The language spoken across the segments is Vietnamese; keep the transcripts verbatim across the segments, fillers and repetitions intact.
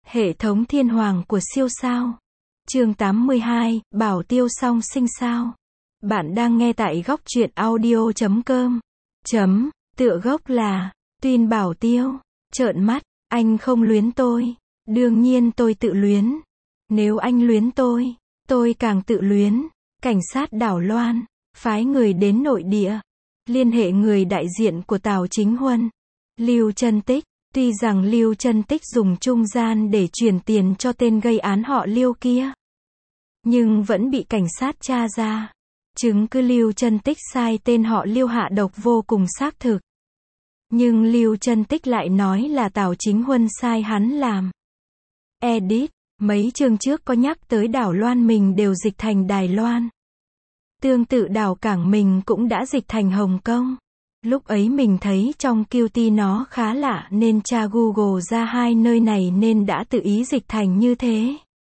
Hệ thống thiên hoàng của siêu sao. Chương tám mươi hai, Bảo Tiêu song sinh sao. Bạn đang nghe tại góc truyện audio chấm com. Chấm, tựa gốc là, Tuyên Bảo Tiêu. Trợn mắt, anh không luyến tôi. Đương nhiên tôi tự luyến. Nếu anh luyến tôi, tôi càng tự luyến. Cảnh sát Đảo Loan, phái người đến nội địa. Liên hệ người đại diện của Tào Chính Huân. Lưu Trân Tích. Tuy rằng Lưu Trân Tích dùng trung gian để chuyển tiền cho tên gây án họ Lưu kia, nhưng vẫn bị cảnh sát tra ra. Chứng cứ Lưu Trân Tích sai tên họ Lưu hạ độc vô cùng xác thực. Nhưng Lưu Trân Tích lại nói là Tào Chính Huân sai hắn làm. Edit, mấy chương trước có nhắc tới Đảo Loan mình đều dịch thành Đài Loan. Tương tự đảo cảng mình cũng đã dịch thành Hồng Kông. Lúc ấy mình thấy trong quy tê nó khá lạ nên tra Google ra hai nơi này nên đã tự ý dịch thành như thế.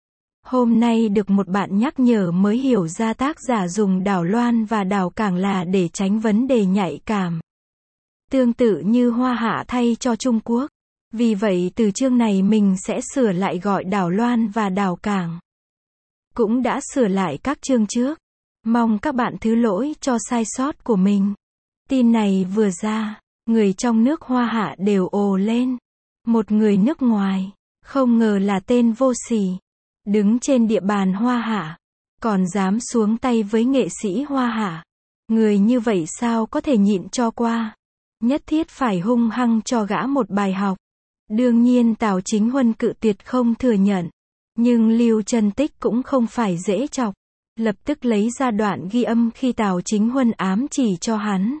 Hôm nay được một bạn nhắc nhở mới hiểu ra tác giả dùng Đảo Loan và đảo cảng là để tránh vấn đề nhạy cảm. Tương tự như Hoa Hạ thay cho Trung Quốc. Vì vậy từ chương này mình sẽ sửa lại gọi Đảo Loan và đảo cảng. Cũng đã sửa lại các chương trước. Mong các bạn thứ lỗi cho sai sót của mình. Tin này vừa ra, người trong nước Hoa Hạ đều ồ lên. Một người nước ngoài, không ngờ là tên vô sỉ, đứng trên địa bàn Hoa Hạ, còn dám xuống tay với nghệ sĩ Hoa Hạ. Người như vậy sao có thể nhịn cho qua? Nhất thiết phải hung hăng cho gã một bài học. Đương nhiên Tào Chính Huân cự tuyệt không thừa nhận. Nhưng Lưu Trân Tích cũng không phải dễ chọc. Lập tức lấy ra đoạn ghi âm khi Tào Chính Huân ám chỉ cho hắn.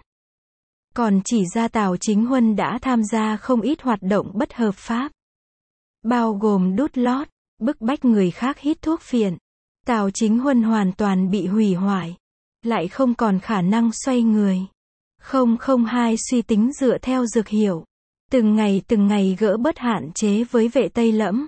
Còn chỉ ra Tào Chính Huân đã tham gia không ít hoạt động bất hợp pháp. Bao gồm đút lót, bức bách người khác hít thuốc phiện. Tào Chính Huân hoàn toàn bị hủy hoại. Lại không còn khả năng xoay người. Không không hai suy tính dựa theo dược hiệu. Từng ngày từng ngày gỡ bớt hạn chế với Vệ Tây Lẫm.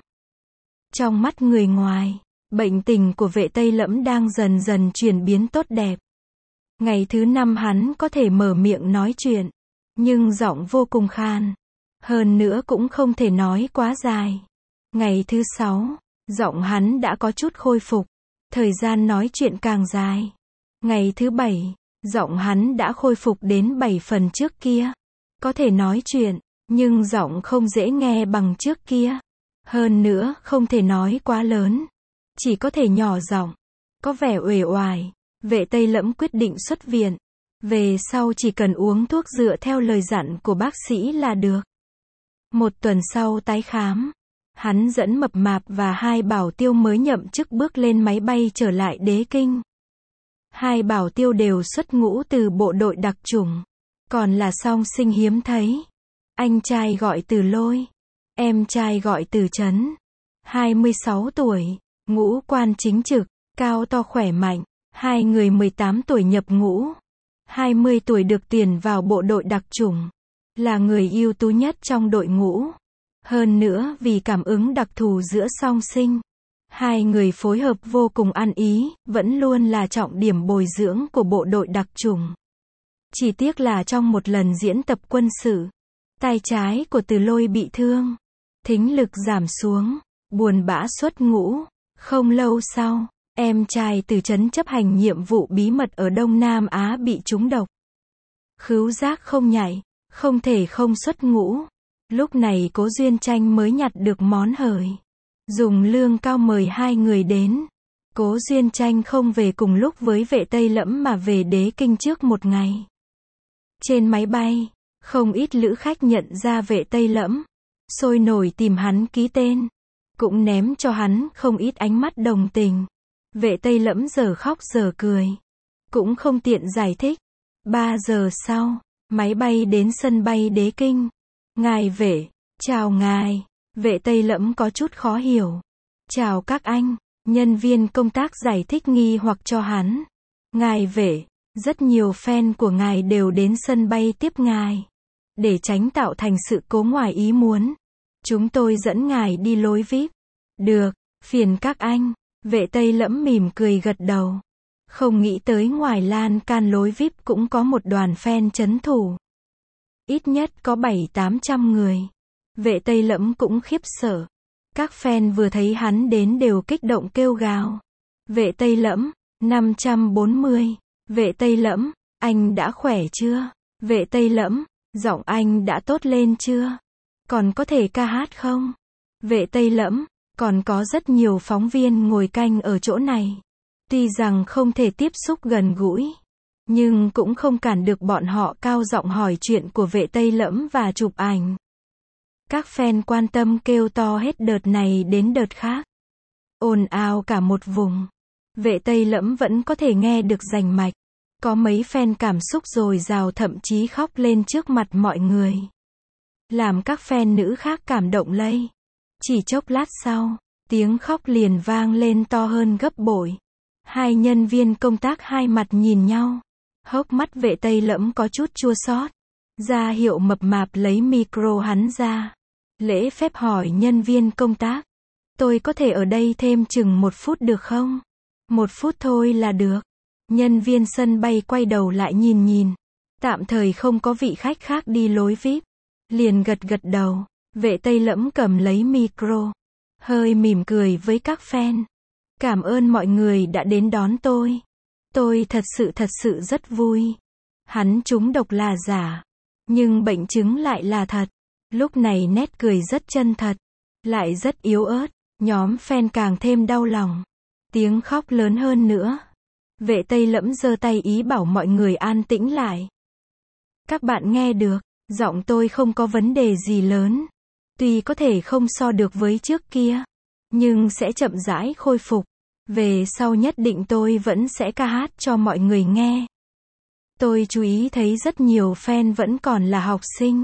Trong mắt người ngoài, bệnh tình của Vệ Tây Lẫm đang dần dần chuyển biến tốt đẹp. Ngày thứ năm hắn có thể mở miệng nói chuyện, nhưng giọng vô cùng khan. Hơn nữa cũng không thể nói quá dài. Ngày thứ sáu, giọng hắn đã có chút khôi phục. Thời gian nói chuyện càng dài. Ngày thứ bảy, giọng hắn đã khôi phục đến bảy phần trước kia. Có thể nói chuyện, nhưng giọng không dễ nghe bằng trước kia. Hơn nữa không thể nói quá lớn. Chỉ có thể nhỏ giọng, có vẻ uể oải. Vệ Tây Lẫm quyết định xuất viện. Về sau chỉ cần uống thuốc dựa theo lời dặn của bác sĩ là được. Một tuần sau tái khám, hắn dẫn Mập Mạp và hai bảo tiêu mới nhậm chức bước lên máy bay trở lại Đế Kinh. Hai bảo tiêu đều xuất ngũ từ bộ đội đặc chủng, còn là song sinh hiếm thấy. Anh trai gọi Từ Lôi, em trai gọi Từ Trấn. hai mươi sáu tuổi, ngũ quan chính trực, cao to khỏe mạnh. Hai người mười tám tuổi nhập ngũ, hai mươi tuổi được tuyển vào bộ đội đặc chủng, là người ưu tú nhất trong đội ngũ. Hơn nữa vì cảm ứng đặc thù giữa song sinh, hai người phối hợp vô cùng ăn ý, vẫn luôn là trọng điểm bồi dưỡng của bộ đội đặc chủng. Chỉ tiếc là trong một lần diễn tập quân sự, tay trái của Từ Lôi bị thương, thính lực giảm xuống, buồn bã xuất ngũ. Không lâu sau, em trai Từ Trấn chấp hành nhiệm vụ bí mật ở Đông Nam Á bị trúng độc. Khứu giác không nhạy, không thể không xuất ngũ. Lúc này Cố Duyên Tranh mới nhặt được món hời. Dùng lương cao mời hai người đến. Cố Duyên Tranh không về cùng lúc với Vệ Tây Lẫm mà về Đế Kinh trước một ngày. Trên máy bay, không ít lữ khách nhận ra Vệ Tây Lẫm, sôi nổi tìm hắn ký tên. Cũng ném cho hắn không ít ánh mắt đồng tình. Vệ Tây Lẫm giờ khóc giờ cười. Cũng không tiện giải thích. Ba giờ sau, máy bay đến sân bay Đế Kinh. Ngài Vệ, chào ngài. Vệ Tây Lẫm có chút khó hiểu. Chào các anh. Nhân viên công tác giải thích nghi hoặc cho hắn. Ngài Vệ, rất nhiều fan của ngài đều đến sân bay tiếp ngài. Để tránh tạo thành sự cố ngoài ý muốn, chúng tôi dẫn ngài đi lối vi ai pi. Được, phiền các anh. Vệ Tây Lẫm mỉm cười gật đầu. Không nghĩ tới ngoài lan can lối vi ai pi cũng có một đoàn fan trấn thủ. Ít nhất có bảy tám trăm người. Vệ Tây Lẫm cũng khiếp sợ. Các fan vừa thấy hắn đến đều kích động kêu gào. Vệ Tây Lẫm, năm trăm bốn mươi. Vệ Tây Lẫm, anh đã khỏe chưa? Vệ Tây Lẫm, giọng anh đã tốt lên chưa? Còn có thể ca hát không? Vệ Tây Lẫm, còn có rất nhiều phóng viên ngồi canh ở chỗ này. Tuy rằng không thể tiếp xúc gần gũi, nhưng cũng không cản được bọn họ cao giọng hỏi chuyện của Vệ Tây Lẫm và chụp ảnh. Các fan quan tâm kêu to hết đợt này đến đợt khác. Ồn ào cả một vùng. Vệ Tây Lẫm vẫn có thể nghe được rành mạch. Có mấy fan cảm xúc dồi dào thậm chí khóc lên trước mặt mọi người. Làm các fan nữ khác cảm động lây. Chỉ chốc lát sau, tiếng khóc liền vang lên to hơn gấp bội. Hai nhân viên công tác hai mặt nhìn nhau. Hốc mắt Vệ Tây Lẫm có chút chua xót. Ra hiệu mập mạp lấy micro hắn ra. Lễ phép hỏi nhân viên công tác. Tôi có thể ở đây thêm chừng một phút được không? Một phút thôi là được. Nhân viên sân bay quay đầu lại nhìn nhìn. Tạm thời không có vị khách khác đi lối vi ai pi. Liền gật gật đầu. Vệ Tây Lẫm cầm lấy micro. Hơi mỉm cười với các fan. Cảm ơn mọi người đã đến đón tôi. Tôi thật sự thật sự rất vui. Hắn trúng độc là giả. Nhưng bệnh chứng lại là thật. Lúc này nét cười rất chân thật. Lại rất yếu ớt. Nhóm fan càng thêm đau lòng. Tiếng khóc lớn hơn nữa. Vệ Tây Lẫm giơ tay ý bảo mọi người an tĩnh lại. Các bạn nghe được, giọng tôi không có vấn đề gì lớn. Tuy có thể không so được với trước kia, nhưng sẽ chậm rãi khôi phục. Về sau nhất định tôi vẫn sẽ ca hát cho mọi người nghe. Tôi chú ý thấy rất nhiều fan vẫn còn là học sinh.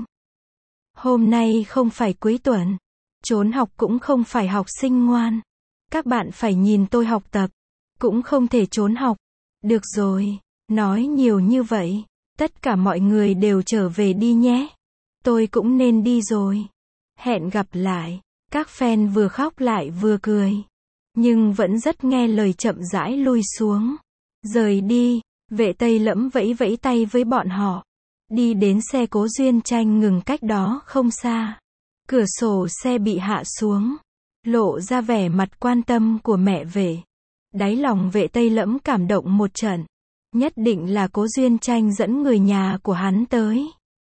Hôm nay không phải cuối tuần. Trốn học cũng không phải học sinh ngoan. Các bạn phải nhìn tôi học tập. Cũng không thể trốn học. Được rồi, nói nhiều như vậy. Tất cả mọi người đều trở về đi nhé. Tôi cũng nên đi rồi. Hẹn gặp lại. Các fan vừa khóc lại vừa cười. Nhưng vẫn rất nghe lời chậm rãi lui xuống. Rời đi. Vệ Tây Lẫm vẫy vẫy tay với bọn họ. Đi đến xe Cố Duyên Tranh ngừng cách đó không xa. Cửa sổ xe bị hạ xuống. Lộ ra vẻ mặt quan tâm của mẹ Vệ. Đáy lòng Vệ Tây Lẫm cảm động một trận. Nhất định là Cố Duyên Tranh dẫn người nhà của hắn tới.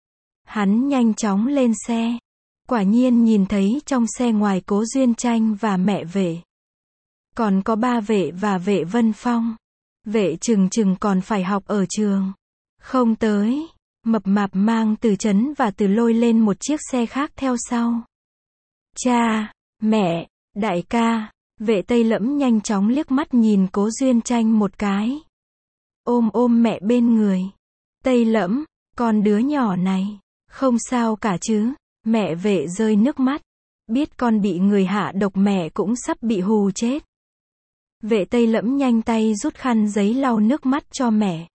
Hắn nhanh chóng lên xe. Quả nhiên nhìn thấy trong xe ngoài Cố Duyên Tranh và mẹ Vệ. Còn có ba Vệ và Vệ Vân Phong. Vệ chừng chừng còn phải học ở trường. Không tới. Mập mạp mang Từ Chấn và Từ Lôi lên một chiếc xe khác theo sau. Cha, mẹ, đại ca. Vệ Tây Lẫm nhanh chóng liếc mắt nhìn Cố Duyên Tranh một cái. Ôm ôm mẹ bên người. Tây Lẫm, con đứa nhỏ này. Không sao cả chứ. Mẹ Vệ rơi nước mắt. Biết con bị người hạ độc mẹ cũng sắp bị hù chết. Vệ Tây Lẫm nhanh tay rút khăn giấy lau nước mắt cho mẹ.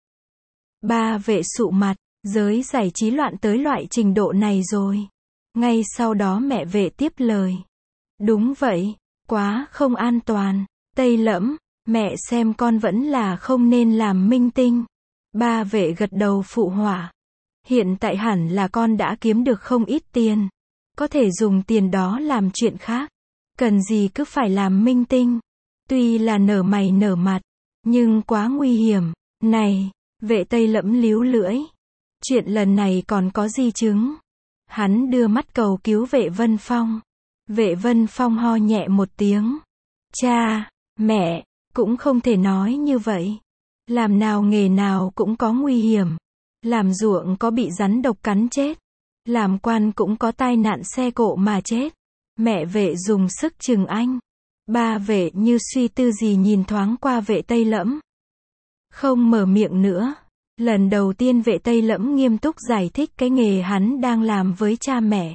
Ba Vệ sụ mặt. Giới giải trí loạn tới loại trình độ này rồi. Ngay sau đó mẹ Vệ tiếp lời. Đúng vậy, quá không an toàn. Tây Lẫm, mẹ xem con vẫn là không nên làm minh tinh. Ba Vệ gật đầu phụ họa. Hiện tại hẳn là con đã kiếm được không ít tiền. Có thể dùng tiền đó làm chuyện khác. Cần gì cứ phải làm minh tinh. Tuy là nở mày nở mặt, nhưng quá nguy hiểm. Này, Vệ Tây Lẫm líu lưỡi. Chuyện lần này còn có di chứng. Hắn đưa mắt cầu cứu Vệ Vân Phong. Vệ Vân Phong ho nhẹ một tiếng. Cha, mẹ, cũng không thể nói như vậy. Làm nào nghề nào cũng có nguy hiểm. Làm ruộng có bị rắn độc cắn chết. Làm quan cũng có tai nạn xe cộ mà chết. Mẹ Vệ dùng sức chừng anh. Ba Vệ như suy tư gì nhìn thoáng qua Vệ Tây Lẫm. Không mở miệng nữa. Lần đầu tiên Vệ Tây Lẫm nghiêm túc giải thích cái nghề hắn đang làm với cha mẹ.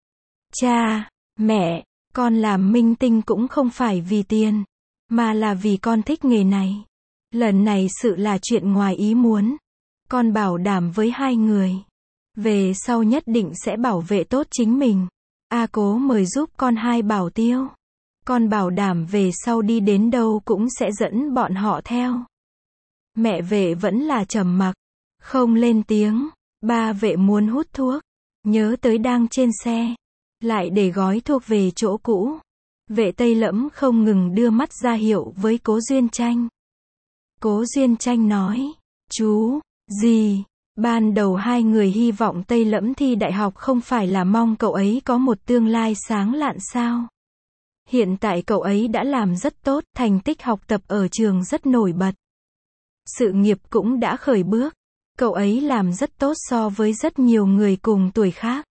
Cha, mẹ, con làm minh tinh cũng không phải vì tiền, mà là vì con thích nghề này. Lần này sự là chuyện ngoài ý muốn. Con bảo đảm với hai người. Về sau nhất định sẽ bảo vệ tốt chính mình. A Cố mời giúp con hai bảo tiêu. Con bảo đảm về sau đi đến đâu cũng sẽ dẫn bọn họ theo. Mẹ Vệ vẫn là trầm mặc, không lên tiếng. Ba Vệ muốn hút thuốc, nhớ tới đang trên xe, lại để gói thuốc về chỗ cũ. Vệ Tây Lẫm không ngừng đưa mắt ra hiệu với Cố Duyên Tranh. Cố Duyên Tranh nói, chú, gì? Ban đầu hai người hy vọng Tây Lẫm thi đại học không phải là mong cậu ấy có một tương lai sáng lạn sao? Hiện tại cậu ấy đã làm rất tốt, thành tích học tập ở trường rất nổi bật. Sự nghiệp cũng đã khởi bước. Cậu ấy làm rất tốt so với rất nhiều người cùng tuổi khác.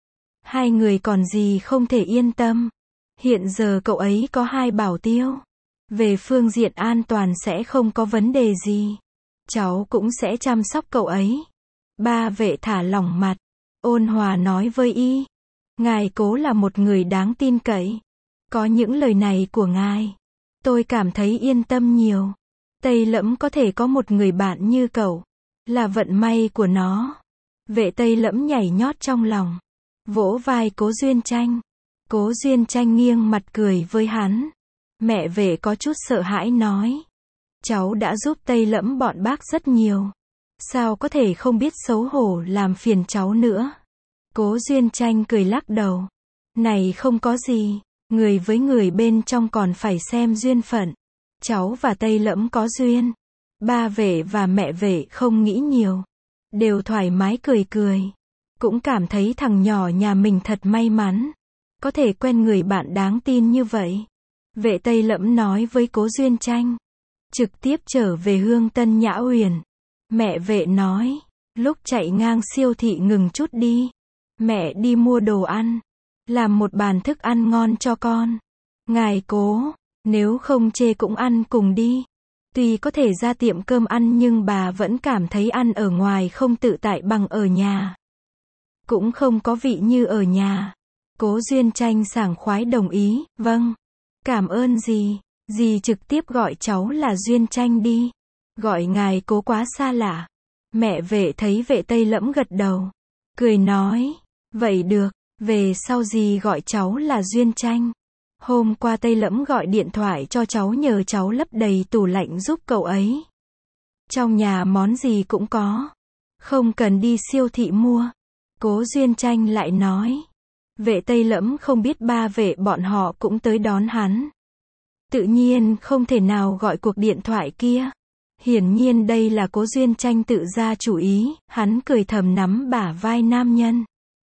Hai người còn gì không thể yên tâm. Hiện giờ cậu ấy có hai bảo tiêu. Về phương diện an toàn sẽ không có vấn đề gì. Cháu cũng sẽ chăm sóc cậu ấy. Ba Vệ thả lỏng mặt, ôn hòa nói với y. Ngài Cố là một người đáng tin cậy. Có những lời này của ngài, tôi cảm thấy yên tâm nhiều. Tây Lẫm có thể có một người bạn như cậu, là vận may của nó. Vệ Tây Lẫm nhảy nhót trong lòng, vỗ vai Cố Duyên Tranh. Cố Duyên Tranh nghiêng mặt cười với hắn. Mẹ Vệ có chút sợ hãi nói, cháu đã giúp Tây Lẫm bọn bác rất nhiều. Sao có thể không biết xấu hổ làm phiền cháu nữa? Cố Duyên Tranh cười lắc đầu. Này không có gì, người với người bên trong còn phải xem duyên phận. Cháu và Tây Lẫm có duyên. Ba Vệ và mẹ Vệ không nghĩ nhiều, đều thoải mái cười cười. Cũng cảm thấy thằng nhỏ nhà mình thật may mắn, có thể quen người bạn đáng tin như vậy. Vệ Tây Lẫm nói với Cố Duyên Tranh, trực tiếp trở về Hương Tân Nhã Uyển. Mẹ Vệ nói, lúc chạy ngang siêu thị ngừng chút đi. Mẹ đi mua đồ ăn, làm một bàn thức ăn ngon cho con. Ngài Cố, nếu không chê cũng ăn cùng đi. Tuy có thể ra tiệm cơm ăn nhưng bà vẫn cảm thấy ăn ở ngoài không tự tại bằng ở nhà. Cũng không có vị như ở nhà. Cố Duyên Tranh sảng khoái đồng ý, vâng. Cảm ơn dì, dì trực tiếp gọi cháu là Duyên Tranh đi. Gọi ngài Cố quá xa lạ. Mẹ Vệ thấy Vệ Tây Lẫm gật đầu, cười nói, vậy được, về sau dì gọi cháu là Duyên Tranh. Hôm qua Tây Lẫm gọi điện thoại cho cháu nhờ cháu lấp đầy tủ lạnh giúp cậu ấy. Trong nhà món gì cũng có, không cần đi siêu thị mua. Cố Duyên Tranh lại nói. Vệ Tây Lẫm không biết ba Vệ bọn họ cũng tới đón hắn. Tự nhiên không thể nào gọi cuộc điện thoại kia. Hiển nhiên đây là Cố Duyên Tranh tự ra chủ ý, hắn cười thầm nắm bả vai nam nhân.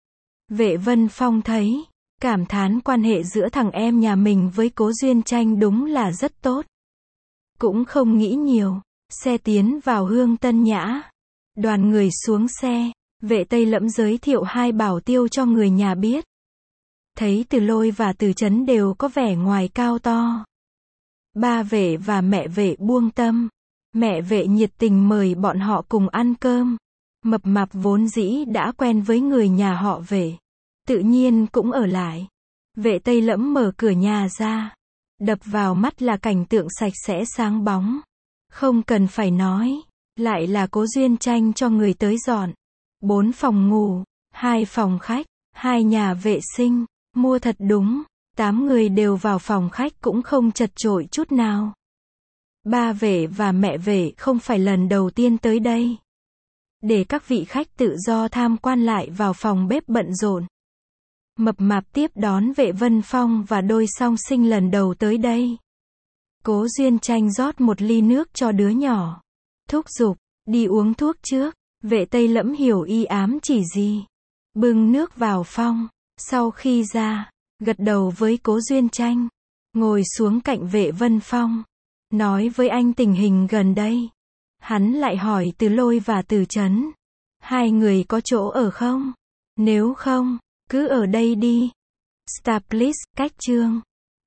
Vệ Vân Phong thấy, cảm thán quan hệ giữa thằng em nhà mình với Cố Duyên Tranh đúng là rất tốt. Cũng không nghĩ nhiều, xe tiến vào Hương Tân Nhã. Đoàn người xuống xe, Vệ Tây Lẫm giới thiệu hai bảo tiêu cho người nhà biết. Thấy Từ Lôi và Từ Chấn đều có vẻ ngoài cao to. Ba Vệ và mẹ Vệ buông tâm. Mẹ Vệ nhiệt tình mời bọn họ cùng ăn cơm. Mập Mạp vốn dĩ đã quen với người nhà họ Vệ, tự nhiên cũng ở lại. Vệ Tây Lẫm mở cửa nhà ra, đập vào mắt là cảnh tượng sạch sẽ sáng bóng. Không cần phải nói, lại là Cố Duyên Tranh cho người tới dọn. Bốn phòng ngủ, hai phòng khách, hai nhà vệ sinh, mua thật đúng. Tám người đều vào phòng khách cũng không chật chội chút nào. Ba Vệ và mẹ Vệ không phải lần đầu tiên tới đây. Để các vị khách tự do tham quan lại vào phòng bếp bận rộn. Mập Mạp tiếp đón Vệ Vân Phong và đôi song sinh lần đầu tới đây. Cố Duyên Tranh rót một ly nước cho đứa nhỏ. Thúc giục, đi uống thuốc trước. Vệ Tây Lẫm hiểu y ám chỉ gì. Bưng nước vào phòng. Sau khi ra, gật đầu với Cố Duyên Tranh. Ngồi xuống cạnh Vệ Vân Phong. Nói với anh tình hình gần đây. Hắn lại hỏi Từ Lôi và Từ Chấn. Hai người có chỗ ở không? Nếu không, cứ ở đây đi. Start please, cách chương.